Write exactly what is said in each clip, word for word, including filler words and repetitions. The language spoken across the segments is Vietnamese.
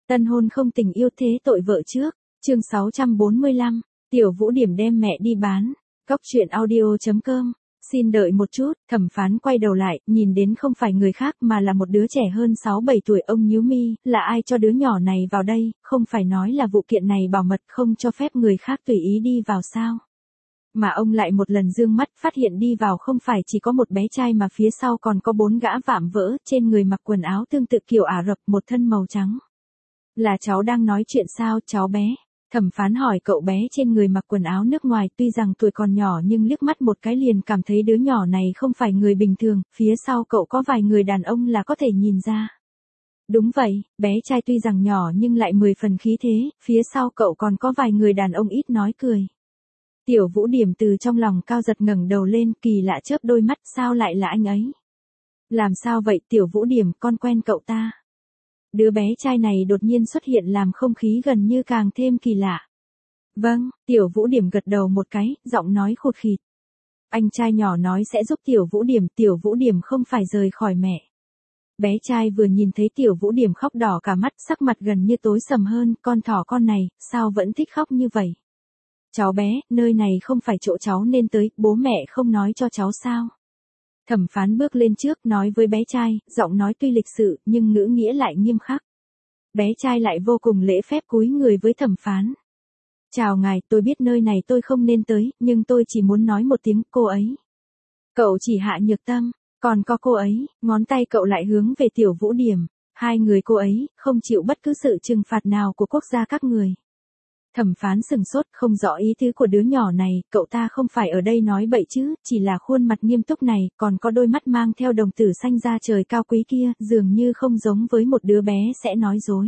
Tân hôn không tình yêu thế tội vợ trước. Chương sáu trăm bốn mươi lăm. Tiểu Vũ Điểm đem mẹ đi bán. Cóc truyện audio chấm com. Xin đợi một chút, thẩm phán quay đầu lại, nhìn đến không phải người khác mà là một đứa trẻ hơn sáu bảy tuổi. Ông nhíu mi, là ai cho đứa nhỏ này vào đây, không phải nói là vụ kiện này bảo mật không cho phép người khác tùy ý đi vào sao? Mà ông lại một lần dương mắt phát hiện đi vào không phải chỉ có một bé trai mà phía sau còn có bốn gã vạm vỡ, trên người mặc quần áo tương tự kiểu Ả Rập, một thân màu trắng. Là cháu đang nói chuyện sao cháu bé? Thẩm phán hỏi cậu bé trên người mặc quần áo nước ngoài, tuy rằng tuổi còn nhỏ nhưng liếc mắt một cái liền cảm thấy đứa nhỏ này không phải người bình thường, phía sau cậu có vài người đàn ông là có thể nhìn ra. Đúng vậy, bé trai tuy rằng nhỏ nhưng lại mười phần khí thế, phía sau cậu còn có vài người đàn ông ít nói cười. Tiểu Vũ Điểm từ trong lòng cao giật ngẩng đầu lên, kỳ lạ chớp đôi mắt, sao lại là anh ấy? Làm sao vậy Tiểu Vũ Điểm, con quen cậu ta? Đứa bé trai này đột nhiên xuất hiện làm không khí gần như càng thêm kỳ lạ. Vâng, Tiểu Vũ Điểm gật đầu một cái, giọng nói khụt khịt. Anh trai nhỏ nói sẽ giúp Tiểu Vũ Điểm, Tiểu Vũ Điểm không phải rời khỏi mẹ. Bé trai vừa nhìn thấy Tiểu Vũ Điểm khóc đỏ cả mắt, sắc mặt gần như tối sầm hơn, con thỏ con này, sao vẫn thích khóc như vậy? Cháu bé, nơi này không phải chỗ cháu nên tới, bố mẹ không nói cho cháu sao? Thẩm phán bước lên trước nói với bé trai, giọng nói tuy lịch sự nhưng ngữ nghĩa lại nghiêm khắc. Bé trai lại vô cùng lễ phép cúi người với thẩm phán. Chào ngài, tôi biết nơi này tôi không nên tới, nhưng tôi chỉ muốn nói một tiếng cô ấy. Cậu chỉ Hạ Nhược Tâm, còn có cô ấy, ngón tay cậu lại hướng về Tiểu Vũ Điểm. Hai người cô ấy, không chịu bất cứ sự trừng phạt nào của quốc gia các người. Thẩm phán sừng sốt, không rõ ý tứ của đứa nhỏ này, cậu ta không phải ở đây nói bậy chứ, chỉ là khuôn mặt nghiêm túc này, còn có đôi mắt mang theo đồng tử xanh da trời cao quý kia, dường như không giống với một đứa bé sẽ nói dối.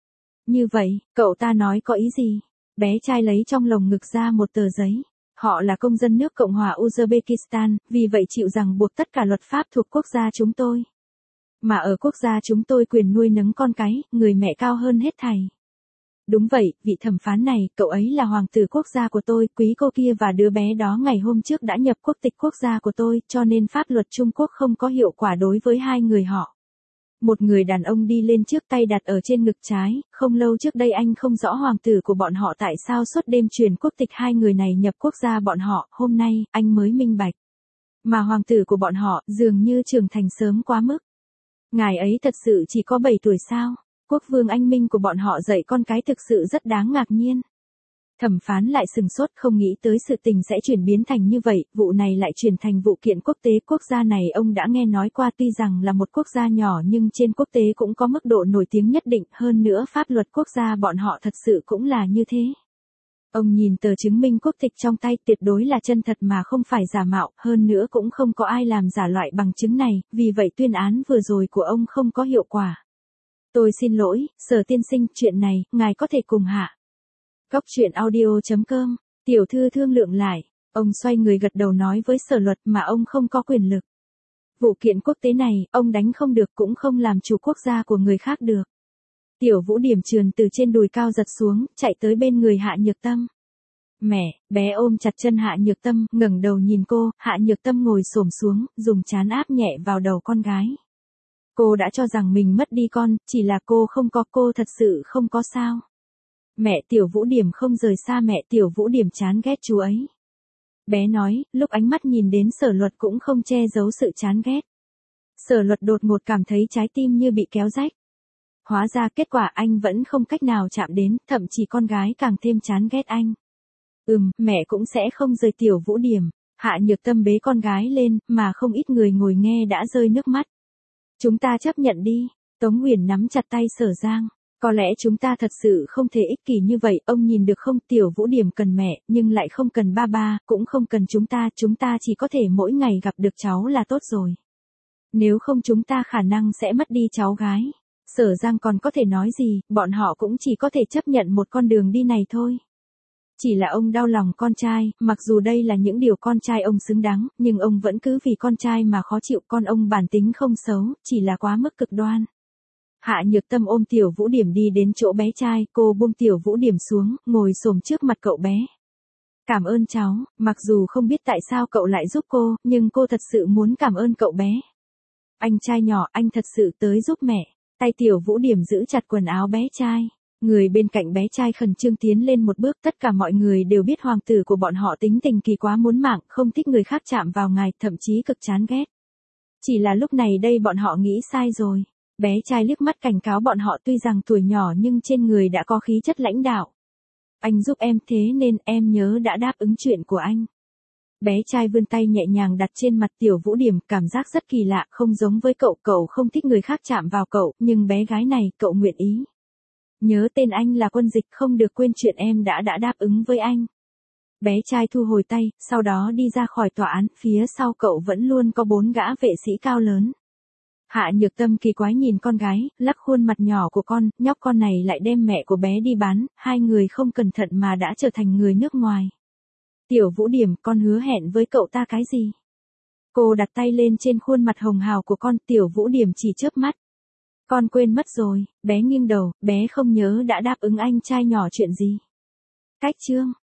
Như vậy, cậu ta nói có ý gì? Bé trai lấy trong lồng ngực ra một tờ giấy. Họ là công dân nước Cộng hòa Uzbekistan, vì vậy chịu rằng buộc tất cả luật pháp thuộc quốc gia chúng tôi. Mà ở quốc gia chúng tôi quyền nuôi nấng con cái, người mẹ cao hơn hết thảy. Đúng vậy, vị thẩm phán này, cậu ấy là hoàng tử quốc gia của tôi, quý cô kia và đứa bé đó ngày hôm trước đã nhập quốc tịch quốc gia của tôi, cho nên pháp luật Trung Quốc không có hiệu quả đối với hai người họ. Một người đàn ông đi lên trước, tay đặt ở trên ngực trái, không lâu trước đây anh không rõ hoàng tử của bọn họ tại sao suốt đêm chuyển quốc tịch hai người này nhập quốc gia bọn họ, hôm nay, anh mới minh bạch. Mà hoàng tử của bọn họ, dường như trưởng thành sớm quá mức. Ngài ấy thật sự chỉ có bảy tuổi sao? Quốc vương anh minh của bọn họ dạy con cái thực sự rất đáng ngạc nhiên. Thẩm phán lại sừng sốt, không nghĩ tới sự tình sẽ chuyển biến thành như vậy, vụ này lại chuyển thành vụ kiện quốc tế. Quốc gia này ông đã nghe nói qua, tuy rằng là một quốc gia nhỏ nhưng trên quốc tế cũng có mức độ nổi tiếng nhất định, hơn nữa pháp luật quốc gia bọn họ thật sự cũng là như thế. Ông nhìn tờ chứng minh quốc tịch trong tay, tuyệt đối là chân thật mà không phải giả mạo, hơn nữa cũng không có ai làm giả loại bằng chứng này, vì vậy tuyên án vừa rồi của ông không có hiệu quả. Tôi xin lỗi, Sở tiên sinh, chuyện này, ngài có thể cùng Hạ. Cóc truyện audio chấm com, tiểu thư thương lượng lại, ông xoay người gật đầu nói với Sở luật mà ông không có quyền lực. Vụ kiện quốc tế này, ông đánh không được cũng không làm chủ quốc gia của người khác được. Tiểu Vũ Điểm trườn từ trên đùi cao giật xuống, chạy tới bên người Hạ Nhược Tâm. Mẹ, bé ôm chặt chân Hạ Nhược Tâm, ngẩng đầu nhìn cô, Hạ Nhược Tâm ngồi xổm xuống, dùng trán áp nhẹ vào đầu con gái. Cô đã cho rằng mình mất đi con, chỉ là cô không có, cô thật sự không có sao. Mẹ, Tiểu Vũ Điểm không rời xa mẹ, Tiểu Vũ Điểm chán ghét chú ấy. Bé nói, lúc ánh mắt nhìn đến Sở luật cũng không che giấu sự chán ghét. Sở luật đột ngột cảm thấy trái tim như bị kéo rách. Hóa ra kết quả anh vẫn không cách nào chạm đến, thậm chí con gái càng thêm chán ghét anh. Ừm, mẹ cũng sẽ không rời Tiểu Vũ Điểm. Hạ Nhược Tâm bế con gái lên, mà không ít người ngồi nghe đã rơi nước mắt. Chúng ta chấp nhận đi, Tống Huyền nắm chặt tay Sở Giang. Có lẽ chúng ta thật sự không thể ích kỷ như vậy, ông nhìn được không, Tiểu Vũ Điểm cần mẹ, nhưng lại không cần ba ba, cũng không cần chúng ta, chúng ta chỉ có thể mỗi ngày gặp được cháu là tốt rồi. Nếu không chúng ta khả năng sẽ mất đi cháu gái. Sở Giang còn có thể nói gì, bọn họ cũng chỉ có thể chấp nhận một con đường đi này thôi. Chỉ là ông đau lòng con trai, mặc dù đây là những điều con trai ông xứng đáng, nhưng ông vẫn cứ vì con trai mà khó chịu, con ông bản tính không xấu, chỉ là quá mức cực đoan. Hạ Nhược Tâm ôm Tiểu Vũ Điểm đi đến chỗ bé trai, cô buông Tiểu Vũ Điểm xuống, ngồi xổm trước mặt cậu bé. Cảm ơn cháu, mặc dù không biết tại sao cậu lại giúp cô, nhưng cô thật sự muốn cảm ơn cậu bé. Anh trai nhỏ, anh thật sự tới giúp mẹ. Tay Tiểu Vũ Điểm giữ chặt quần áo bé trai. Người bên cạnh bé trai khẩn trương tiến lên một bước, tất cả mọi người đều biết hoàng tử của bọn họ tính tình kỳ quá muốn mạng, không thích người khác chạm vào ngài, thậm chí cực chán ghét. Chỉ là lúc này đây bọn họ nghĩ sai rồi. Bé trai liếc mắt cảnh cáo bọn họ, tuy rằng tuổi nhỏ nhưng trên người đã có khí chất lãnh đạo. Anh giúp em, thế nên em nhớ đã đáp ứng chuyện của anh. Bé trai vươn tay nhẹ nhàng đặt trên mặt Tiểu Vũ Điểm, cảm giác rất kỳ lạ, không giống với cậu, cậu không thích người khác chạm vào cậu, nhưng bé gái này, cậu nguyện ý. Nhớ tên anh là Quân Dịch, không được quên chuyện em đã đã đáp ứng với anh. Bé trai thu hồi tay, sau đó đi ra khỏi tòa án, phía sau cậu vẫn luôn có bốn gã vệ sĩ cao lớn. Hạ Nhược Tâm kỳ quái nhìn con gái, lắc khuôn mặt nhỏ của con, nhóc con này lại đem mẹ của bé đi bán, hai người không cẩn thận mà đã trở thành người nước ngoài. Tiểu Vũ Điểm, con hứa hẹn với cậu ta cái gì? Cô đặt tay lên trên khuôn mặt hồng hào của con, Tiểu Vũ Điểm chỉ chớp mắt. Con quên mất rồi, bé nghiêng đầu, bé không nhớ đã đáp ứng anh trai nhỏ chuyện gì. Cách chương.